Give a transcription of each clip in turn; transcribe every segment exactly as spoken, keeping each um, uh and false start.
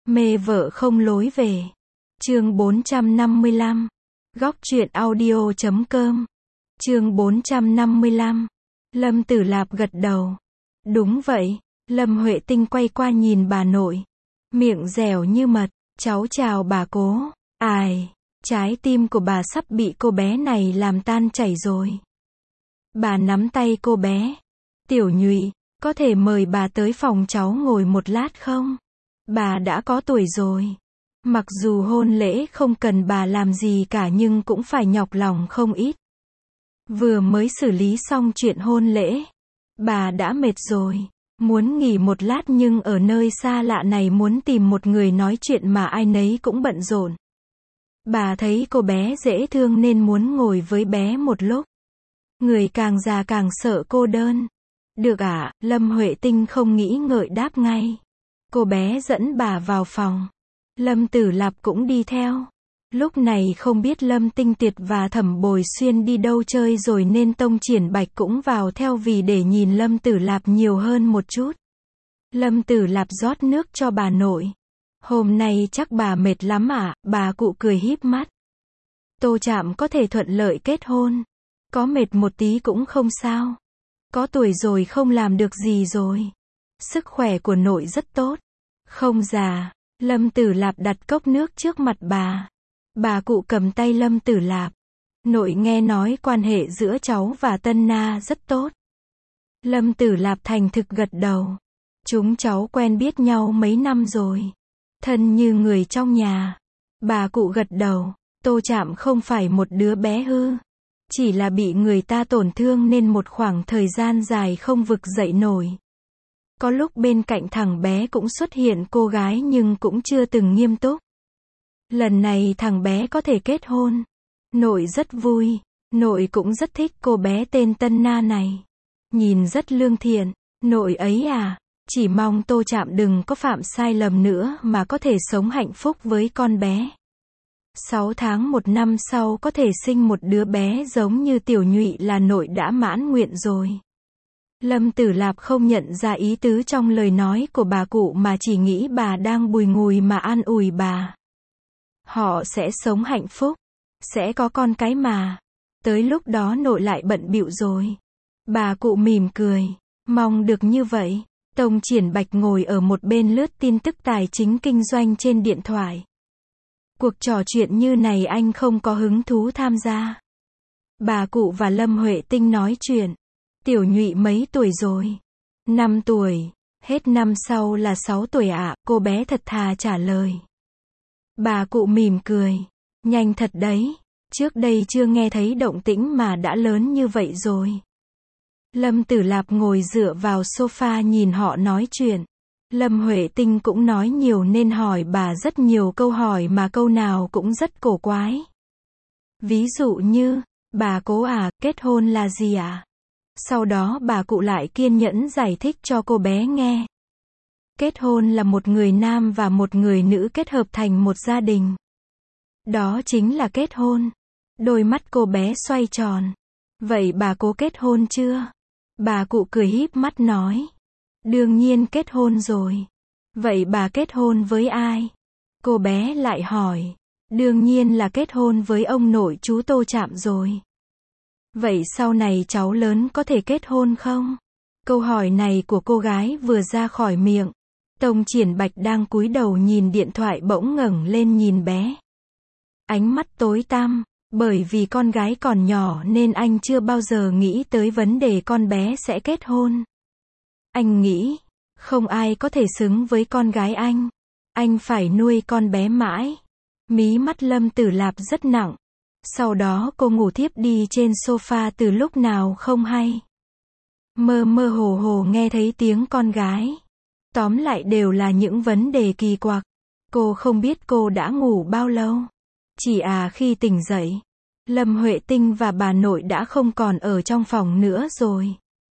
Mê vợ không lối về. Chương bốn trăm năm mươi lăm. Góc truyện audio chấm com. Chương bốn trăm năm mươi lăm. Lâm Tử Lạp gật đầu. Đúng vậy. Lâm Huệ Tinh quay qua nhìn bà nội. Miệng dẻo như mật. Cháu chào bà cố. Ai, trái tim của bà sắp bị cô bé này làm tan chảy rồi. Bà nắm tay cô bé. Tiểu Nhụy, có thể mời bà tới phòng cháu ngồi một lát không? Bà đã có tuổi rồi. Mặc dù hôn lễ không cần bà làm gì cả nhưng cũng phải nhọc lòng không ít. Vừa mới xử lý xong chuyện hôn lễ. Bà đã mệt rồi. Muốn nghỉ một lát nhưng ở nơi xa lạ này muốn tìm một người nói chuyện mà ai nấy cũng bận rộn. Bà thấy cô bé dễ thương nên muốn ngồi với bé một lúc. Người càng già càng sợ cô đơn. Được ạ, à, Lâm Huệ Tinh không nghĩ ngợi đáp ngay. Cô bé dẫn bà vào phòng. Lâm Tử Lạp cũng đi theo. Lúc này không biết Lâm Tinh Tiệt và Thẩm Bồi Xuyên đi đâu chơi rồi nên Tông Triển Bạch cũng vào theo vì để nhìn Lâm Tử Lạp nhiều hơn một chút. Lâm Tử Lạp rót nước cho bà nội. Hôm nay chắc bà mệt lắm ạ, à? Bà cụ cười híp mắt. Tô Trạm có thể thuận lợi kết hôn. Có mệt một tí cũng không sao. Có tuổi rồi không làm được gì rồi. Sức khỏe của nội rất tốt. Không già. Lâm Tử Lạp đặt cốc nước trước mặt bà. Bà cụ cầm tay Lâm Tử Lạp. Nội nghe nói quan hệ giữa cháu và Tân Na rất tốt. Lâm Tử Lạp thành thực gật đầu. Chúng cháu quen biết nhau mấy năm rồi. Thân như người trong nhà. Bà cụ gật đầu. Tô Trạm không phải một đứa bé hư. Chỉ là bị người ta tổn thương nên một khoảng thời gian dài không vực dậy nổi. Có lúc bên cạnh thằng bé cũng xuất hiện cô gái nhưng cũng chưa từng nghiêm túc. Lần này thằng bé có thể kết hôn. Nội rất vui. Nội cũng rất thích cô bé tên Tân Na này. Nhìn rất lương thiện. Nội ấy à, chỉ mong Tô Trạm đừng có phạm sai lầm nữa mà có thể sống hạnh phúc với con bé. Sáu tháng một năm sau có thể sinh một đứa bé giống như Tiểu Nhụy là nội đã mãn nguyện rồi. Lâm Tử Lạp không nhận ra ý tứ trong lời nói của bà cụ mà chỉ nghĩ bà đang bùi ngùi mà an ủi bà. Họ sẽ sống hạnh phúc. Sẽ có con cái mà. Tới lúc đó nội lại bận bịu rồi. Bà cụ mỉm cười. Mong được như vậy. Tông Triển Bạch ngồi ở một bên lướt tin tức tài chính kinh doanh trên điện thoại. Cuộc trò chuyện như này anh không có hứng thú tham gia. Bà cụ và Lâm Huệ Tinh nói chuyện. Tiểu Nhụy mấy tuổi rồi? Năm tuổi. Hết năm sau là sáu tuổi ạ, à, cô bé thật thà trả lời. Bà cụ mỉm cười. Nhanh thật đấy. Trước đây chưa nghe thấy động tĩnh mà đã lớn như vậy rồi. Lâm Tử Lạp ngồi dựa vào sofa nhìn họ nói chuyện. Lâm Huệ Tinh cũng nói nhiều nên hỏi bà rất nhiều câu hỏi mà câu nào cũng rất cổ quái. Ví dụ như, bà cố à, kết hôn là gì ạ? À? Sau đó bà cụ lại kiên nhẫn giải thích cho cô bé nghe. Kết hôn là một người nam và một người nữ kết hợp thành một gia đình. Đó chính là kết hôn. Đôi mắt cô bé xoay tròn. Vậy bà cố kết hôn chưa? Bà cụ cười híp mắt nói. Đương nhiên kết hôn rồi. Vậy bà kết hôn với ai? Cô bé lại hỏi. Đương nhiên là kết hôn với ông nội chú Tô Trạm rồi. Vậy sau này cháu lớn có thể kết hôn không? Câu hỏi này của cô gái vừa ra khỏi miệng. Tông Triển Bạch đang cúi đầu nhìn điện thoại bỗng ngẩng lên nhìn bé. Ánh mắt tối tăm, bởi vì con gái còn nhỏ nên anh chưa bao giờ nghĩ tới vấn đề con bé sẽ kết hôn. Anh nghĩ, không ai có thể xứng với con gái anh. Anh phải nuôi con bé mãi. Mí mắt Lâm Tử Lạp rất nặng. Sau đó cô ngủ thiếp đi trên sofa từ lúc nào không hay. Mơ mơ hồ hồ nghe thấy tiếng con gái. Tóm lại đều là những vấn đề kỳ quặc. Cô không biết cô đã ngủ bao lâu. Chỉ à khi tỉnh dậy, Lâm Huệ Tinh và bà nội đã không còn ở trong phòng nữa rồi.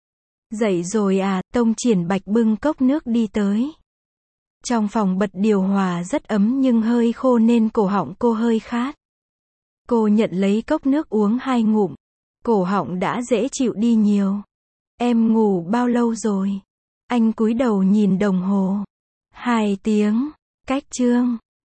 Dậy rồi à, Tông Triển Bạch bưng cốc nước đi tới. Trong phòng bật điều hòa rất ấm nhưng hơi khô nên cổ họng cô hơi khát. Cô nhận lấy cốc nước uống hai ngụm. Cổ họng đã dễ chịu đi nhiều. Em ngủ bao lâu rồi? Anh cúi đầu nhìn đồng hồ. Hai tiếng. Cách chương